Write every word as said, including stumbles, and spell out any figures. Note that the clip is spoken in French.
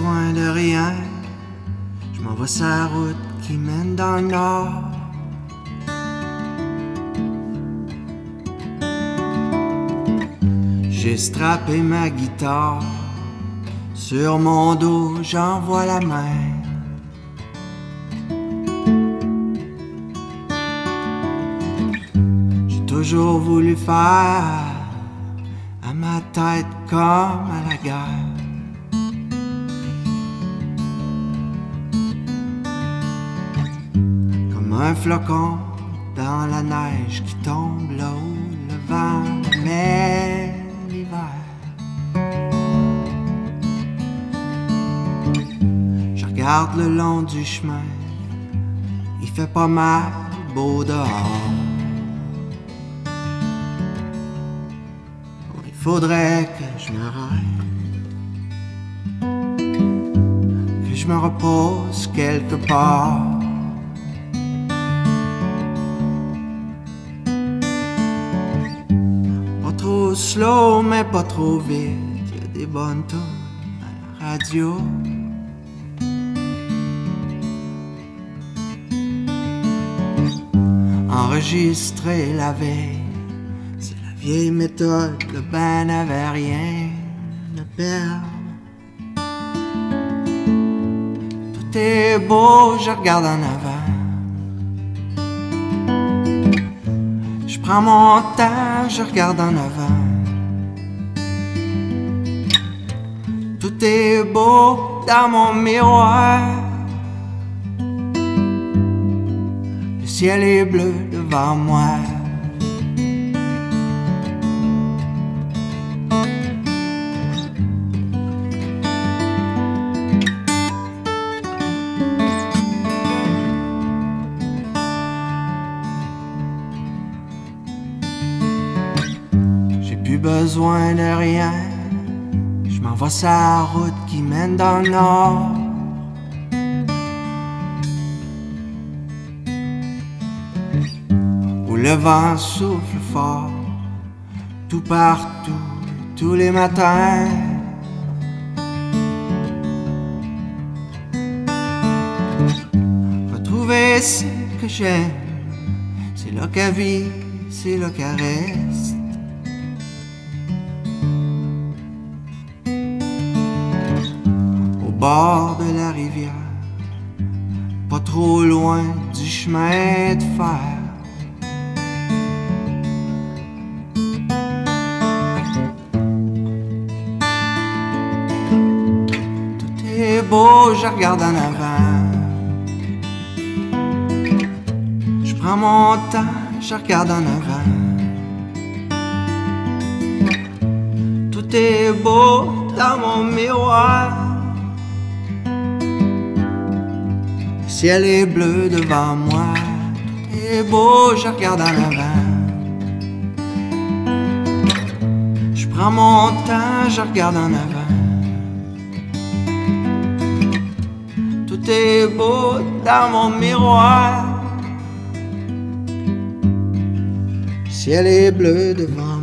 besoin de rien. Je m'en vais sur la route qui mène dans le nord. J'ai strappé ma guitare. Sur mon dos, j'envoie la mer. J'ai toujours voulu faire à ma tête comme à la guerre. Comme un flocon dans la neige qui tombe là où le vent met l'hiver. Je regarde le long du chemin, il fait pas mal beau dehors. Il faudrait que je m'arrête, que je me repose quelque part. Pas trop slow mais pas trop vite, y a des bonnes tunes à la radio. Enregistré la veille, c'est la vieille méthode, le ben n'avait rien à perdre. Tout est beau, je regarde en avant. Je prends mon temps, je regarde en avant. Tout est beau dans mon miroir. Le ciel est bleu devant moi. J'ai plus besoin de rien. Je m'en vais sur la route qui mène dans le nord. Où le vent souffle fort, tout partout, tous les matins. Retrouver ce que j'aime, c'est là qu'elle vit, c'est là qu'elle reste. Au bord de la rivière, pas trop loin du chemin de fer. Tout est beau, je regarde en avant. Je prends mon temps, je regarde en avant. Tout est beau dans mon miroir. Le ciel est bleu devant moi. Tout est beau, je regarde en avant. Je prends mon temps, je regarde en avant. Tout est beau dans mon miroir. Le ciel est bleu devant moi.